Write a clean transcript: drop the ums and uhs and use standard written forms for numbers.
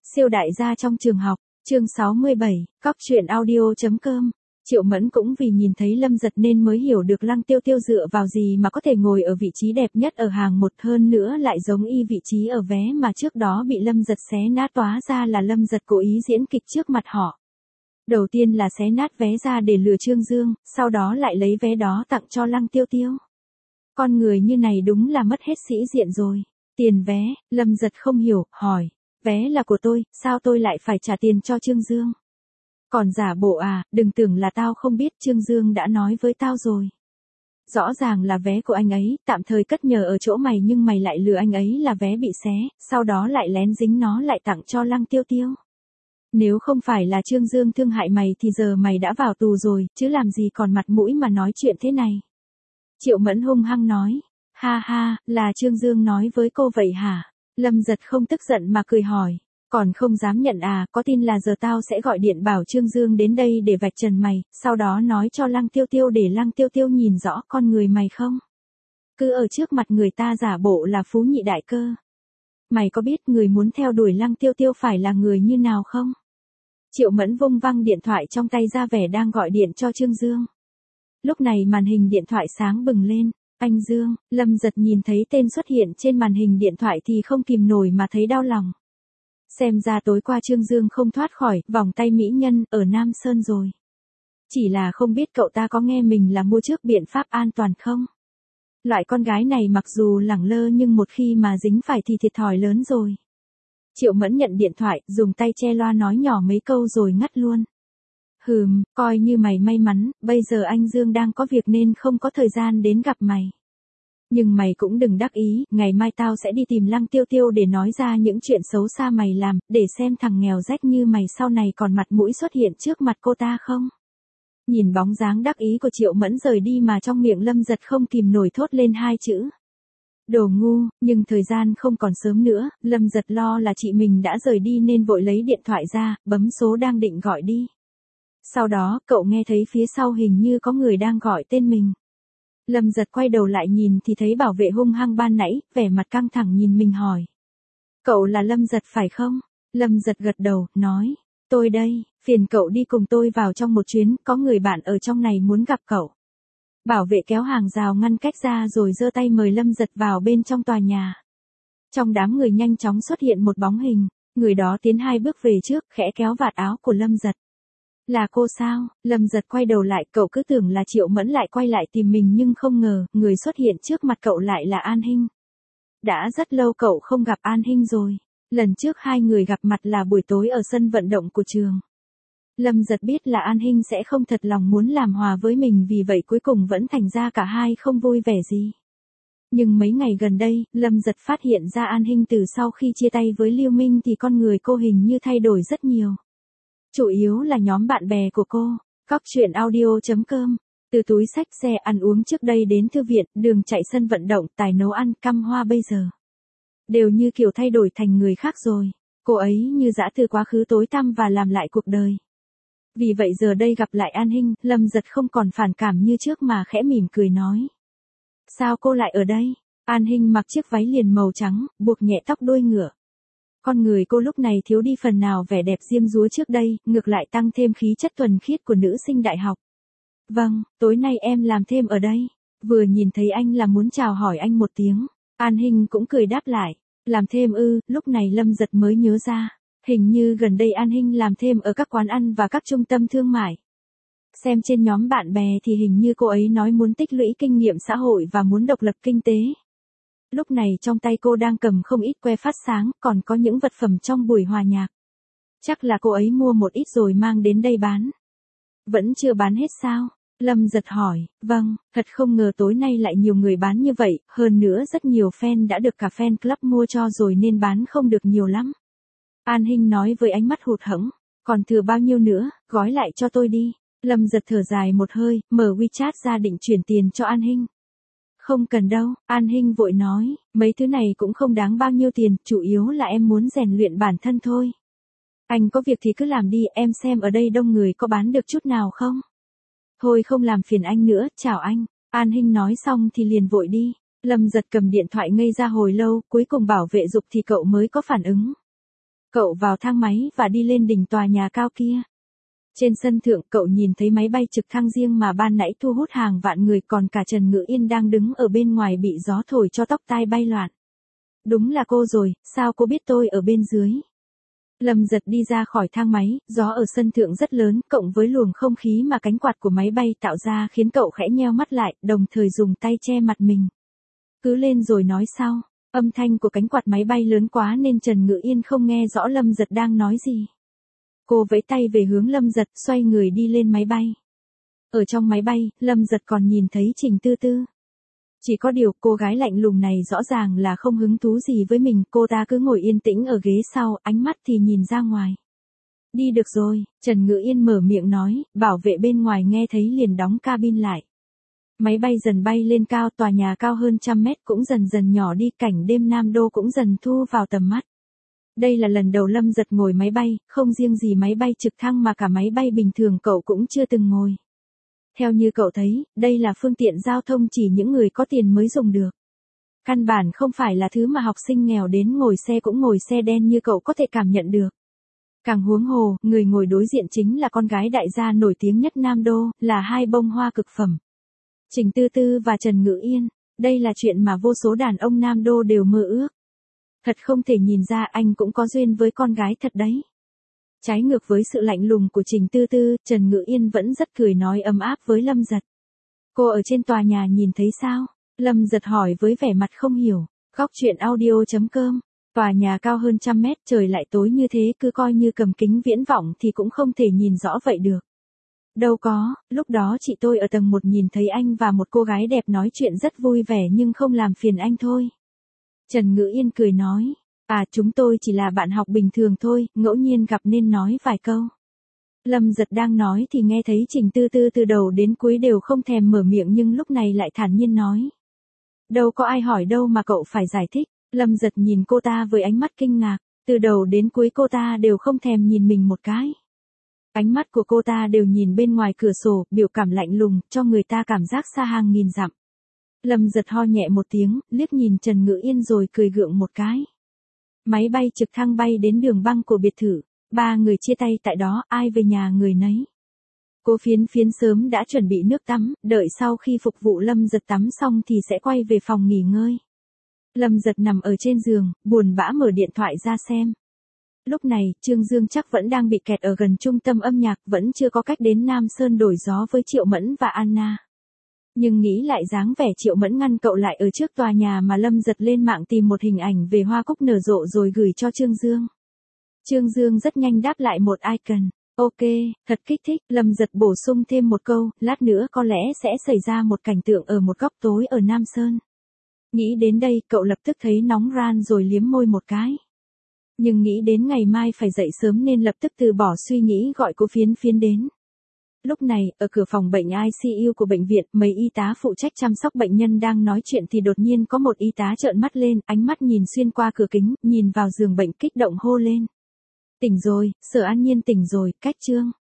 Siêu đại gia trong trường học, chương 67, cóc truyện audio.com. Triệu Mẫn cũng vì nhìn thấy Lâm Giật nên mới hiểu được Lăng Tiêu Tiêu dựa vào gì mà có thể ngồi ở vị trí đẹp nhất ở hàng một, hơn nữa lại giống y vị trí ở vé mà trước đó bị Lâm Giật xé nát, hóa ra là Lâm Giật cố ý diễn kịch trước mặt họ. Đầu tiên là xé nát vé ra để lừa Trương Dương, sau đó lại lấy vé đó tặng cho Lăng Tiêu Tiêu. Con người như này đúng là mất hết sĩ diện rồi. Tiền vé, Lâm Giật không hiểu, hỏi. Vé là của tôi, sao tôi lại phải trả tiền cho Trương Dương? Còn giả bộ à, đừng tưởng là tao không biết, Trương Dương đã nói với tao rồi. Rõ ràng là vé của anh ấy, tạm thời cất nhờ ở chỗ mày nhưng mày lại lừa anh ấy là vé bị xé, sau đó lại lén dính nó lại tặng cho Lăng Tiêu Tiêu. Nếu không phải là Trương Dương thương hại mày thì giờ mày đã vào tù rồi, chứ làm gì còn mặt mũi mà nói chuyện thế này. Triệu Mẫn hung hăng nói. Ha ha, là Trương Dương nói với cô vậy hả? Lâm Giật không tức giận mà cười hỏi. Còn không dám nhận à, có tin là giờ tao sẽ gọi điện bảo Trương Dương đến đây để vạch trần mày, sau đó nói cho Lăng Tiêu Tiêu để Lăng Tiêu Tiêu nhìn rõ con người mày không? Cứ ở trước mặt người ta giả bộ là phú nhị đại cơ. Mày có biết người muốn theo đuổi Lăng Tiêu Tiêu phải là người như nào không? Triệu Mẫn vung văng điện thoại trong tay ra vẻ đang gọi điện cho Trương Dương. Lúc này màn hình điện thoại sáng bừng lên. Anh Dương, Lâm Giật nhìn thấy tên xuất hiện trên màn hình điện thoại thì không kìm nổi mà thấy đau lòng. Xem ra tối qua Trương Dương không thoát khỏi vòng tay mỹ nhân ở Nam Sơn rồi. Chỉ là không biết cậu ta có nghe mình là mua trước biện pháp an toàn không? Loại con gái này mặc dù lẳng lơ nhưng một khi mà dính phải thì thiệt thòi lớn rồi. Triệu Mẫn nhận điện thoại, dùng tay che loa nói nhỏ mấy câu rồi ngắt luôn. Coi như mày may mắn, bây giờ anh Dương đang có việc nên không có thời gian đến gặp mày. Nhưng mày cũng đừng đắc ý, ngày mai tao sẽ đi tìm Lăng Tiêu Tiêu để nói ra những chuyện xấu xa mày làm, để xem thằng nghèo rách như mày sau này còn mặt mũi xuất hiện trước mặt cô ta không. Nhìn bóng dáng đắc ý của Triệu Mẫn rời đi mà trong miệng Lâm Giật không kìm nổi thốt lên hai chữ. Đồ ngu, nhưng thời gian không còn sớm nữa, Lâm Giật lo là chị mình đã rời đi nên vội lấy điện thoại ra, bấm số đang định gọi đi. Sau đó, cậu nghe thấy phía sau hình như có người đang gọi tên mình. Lâm Giật quay đầu lại nhìn thì thấy bảo vệ hung hăng ban nãy, vẻ mặt căng thẳng nhìn mình hỏi. Cậu là Lâm Giật phải không? Lâm Giật gật đầu, nói. Tôi đây, phiền cậu đi cùng tôi vào trong một chuyến, có người bạn ở trong này muốn gặp cậu. Bảo vệ kéo hàng rào ngăn cách ra rồi giơ tay mời Lâm Giật vào bên trong tòa nhà. Trong đám người nhanh chóng xuất hiện một bóng hình, người đó tiến hai bước về trước, khẽ kéo vạt áo của Lâm Giật. Là cô sao? Lâm Giật quay đầu lại, cậu cứ tưởng là Triệu Mẫn lại quay lại tìm mình nhưng không ngờ, người xuất hiện trước mặt cậu lại là An Hinh. Đã rất lâu cậu không gặp An Hinh rồi. Lần trước hai người gặp mặt là buổi tối ở sân vận động của trường. Lâm Giật biết là An Hinh sẽ không thật lòng muốn làm hòa với mình, vì vậy cuối cùng vẫn thành ra cả hai không vui vẻ gì. Nhưng mấy ngày gần đây, Lâm Giật phát hiện ra An Hinh từ sau khi chia tay với Lưu Minh thì con người cô hình như thay đổi rất nhiều. Chủ yếu là nhóm bạn bè của cô. Cóc truyện audio.com. Từ túi xách xe ăn uống trước đây đến thư viện, đường chạy sân vận động, tài nấu ăn, căm hoa bây giờ. Đều như kiểu thay đổi thành người khác rồi. Cô ấy như dã từ quá khứ tối tăm và làm lại cuộc đời. Vì vậy giờ đây gặp lại An Hinh, Lâm Giật không còn phản cảm như trước mà khẽ mỉm cười nói. Sao cô lại ở đây? An Hinh mặc chiếc váy liền màu trắng, buộc nhẹ tóc đuôi ngựa. Con người cô lúc này thiếu đi phần nào vẻ đẹp diêm dúa trước đây, ngược lại tăng thêm khí chất thuần khiết của nữ sinh đại học. Vâng, tối nay em làm thêm ở đây. Vừa nhìn thấy anh là muốn chào hỏi anh một tiếng. An Hinh cũng cười đáp lại. Làm thêm ư? Lúc này Lâm Giật mới nhớ ra. Hình như gần đây An Hinh làm thêm ở các quán ăn và các trung tâm thương mại. Xem trên nhóm bạn bè thì hình như cô ấy nói muốn tích lũy kinh nghiệm xã hội và muốn độc lập kinh tế. Lúc này trong tay cô đang cầm không ít que phát sáng, còn có những vật phẩm trong buổi hòa nhạc. Chắc là cô ấy mua một ít rồi mang đến đây bán. Vẫn chưa bán hết sao? Lâm Giật hỏi. Vâng, thật không ngờ tối nay lại nhiều người bán như vậy, hơn nữa rất nhiều fan đã được cả fan club mua cho rồi nên bán không được nhiều lắm. An Hinh nói với ánh mắt hụt hẫng. Còn thừa bao nhiêu nữa, gói lại cho tôi đi. Lâm Giật thở dài một hơi, mở WeChat ra định chuyển tiền cho An Hinh. Không cần đâu, An Hinh vội nói, mấy thứ này cũng không đáng bao nhiêu tiền, chủ yếu là em muốn rèn luyện bản thân thôi. Anh có việc thì cứ làm đi, em xem ở đây đông người có bán được chút nào không? Thôi không làm phiền anh nữa, chào anh. An Hinh nói xong thì liền vội đi. Lâm Giật cầm điện thoại ngây ra hồi lâu, cuối cùng bảo vệ giục thì cậu mới có phản ứng. Cậu vào thang máy và đi lên đỉnh tòa nhà cao kia. Trên sân thượng cậu nhìn thấy máy bay trực thăng riêng mà ban nãy thu hút hàng vạn người, còn cả Trần Ngữ Yên đang đứng ở bên ngoài bị gió thổi cho tóc tai bay loạn. Đúng là cô rồi, sao cô biết tôi ở bên dưới? Lâm Giật đi ra khỏi thang máy, gió ở sân thượng rất lớn, cộng với luồng không khí mà cánh quạt của máy bay tạo ra khiến cậu khẽ nheo mắt lại, đồng thời dùng tay che mặt mình. Cứ lên rồi nói sau. Âm thanh của cánh quạt máy bay lớn quá nên Trần Ngữ Yên không nghe rõ Lâm Giật đang nói gì. Cô vẫy tay về hướng Lâm Giật, xoay người đi lên máy bay. Ở trong máy bay, Lâm Giật còn nhìn thấy Trình Tư Tư. Chỉ có điều cô gái lạnh lùng này rõ ràng là không hứng thú gì với mình, cô ta cứ ngồi yên tĩnh ở ghế sau, ánh mắt thì nhìn ra ngoài. Đi được rồi, Trần Ngữ Yên mở miệng nói, bảo vệ bên ngoài nghe thấy liền đóng cabin lại. Máy bay dần bay lên cao, tòa nhà cao hơn 100 mét cũng dần dần nhỏ đi, cảnh đêm Nam Đô cũng dần thu vào tầm mắt. Đây là lần đầu Lâm Giật ngồi máy bay, không riêng gì máy bay trực thăng mà cả máy bay bình thường cậu cũng chưa từng ngồi. Theo như cậu thấy, đây là phương tiện giao thông chỉ những người có tiền mới dùng được. Căn bản không phải là thứ mà học sinh nghèo đến ngồi xe cũng ngồi xe đen như cậu có thể cảm nhận được. Càng huống hồ, người ngồi đối diện chính là con gái đại gia nổi tiếng nhất Nam Đô, là hai bông hoa cực phẩm. Trình Tư Tư và Trần Ngữ Yên, đây là chuyện mà vô số đàn ông Nam Đô đều mơ ước. Thật không thể nhìn ra anh cũng có duyên với con gái thật đấy. Trái ngược với sự lạnh lùng của Trình Tư Tư, Trần Ngữ Yên vẫn rất cười nói ấm áp với Lâm Giật. Cô ở trên tòa nhà nhìn thấy sao? Lâm Giật hỏi với vẻ mặt không hiểu. Góc truyện audio.com. Tòa nhà cao hơn 100 mét, trời lại tối như thế, cứ coi như cầm kính viễn vọng thì cũng không thể nhìn rõ vậy được. Đâu có, lúc đó chị tôi ở tầng 1 nhìn thấy anh và một cô gái đẹp nói chuyện rất vui vẻ nhưng không làm phiền anh thôi. Trần Ngữ Yên cười nói. À, chúng tôi chỉ là bạn học bình thường thôi, ngẫu nhiên gặp nên nói vài câu. Lâm Giật đang nói thì nghe thấy Trình Tư Tư từ đầu đến cuối đều không thèm mở miệng nhưng lúc này lại thản nhiên nói. Đâu có ai hỏi đâu mà cậu phải giải thích. Lâm Giật nhìn cô ta với ánh mắt kinh ngạc, từ đầu đến cuối cô ta đều không thèm nhìn mình một cái. Ánh mắt của cô ta đều nhìn bên ngoài cửa sổ, biểu cảm lạnh lùng, cho người ta cảm giác xa hàng nghìn dặm. Lâm Giật ho nhẹ một tiếng, liếc nhìn Trần Ngữ Yên rồi cười gượng một cái. Máy bay trực thăng bay đến đường băng của biệt thự, ba người chia tay tại đó, ai về nhà người nấy. Cô Phiến Phiến sớm đã chuẩn bị nước tắm, đợi sau khi phục vụ Lâm Giật tắm xong thì sẽ quay về phòng nghỉ ngơi. Lâm Giật nằm ở trên giường, buồn bã mở điện thoại ra xem. Lúc này, Trương Dương chắc vẫn đang bị kẹt ở gần trung tâm âm nhạc, vẫn chưa có cách đến Nam Sơn đổi gió với Triệu Mẫn và Anna. Nhưng nghĩ lại dáng vẻ Triệu Mẫn ngăn cậu lại ở trước tòa nhà mà Lâm Giật lên mạng tìm một hình ảnh về hoa cúc nở rộ rồi gửi cho Trương Dương. Trương Dương rất nhanh đáp lại một icon. Ok, thật kích thích, Lâm Giật bổ sung thêm một câu, lát nữa có lẽ sẽ xảy ra một cảnh tượng ở một góc tối ở Nam Sơn. Nghĩ đến đây, cậu lập tức thấy nóng ran rồi liếm môi một cái. Nhưng nghĩ đến ngày mai phải dậy sớm nên lập tức từ bỏ suy nghĩ gọi cô Phiến Phiến đến. Lúc này, ở cửa phòng bệnh ICU của bệnh viện, mấy y tá phụ trách chăm sóc bệnh nhân đang nói chuyện thì đột nhiên có một y tá trợn mắt lên, ánh mắt nhìn xuyên qua cửa kính, nhìn vào giường bệnh kích động hô lên. Tỉnh rồi, Sở An Nhiên tỉnh rồi, cách Trương.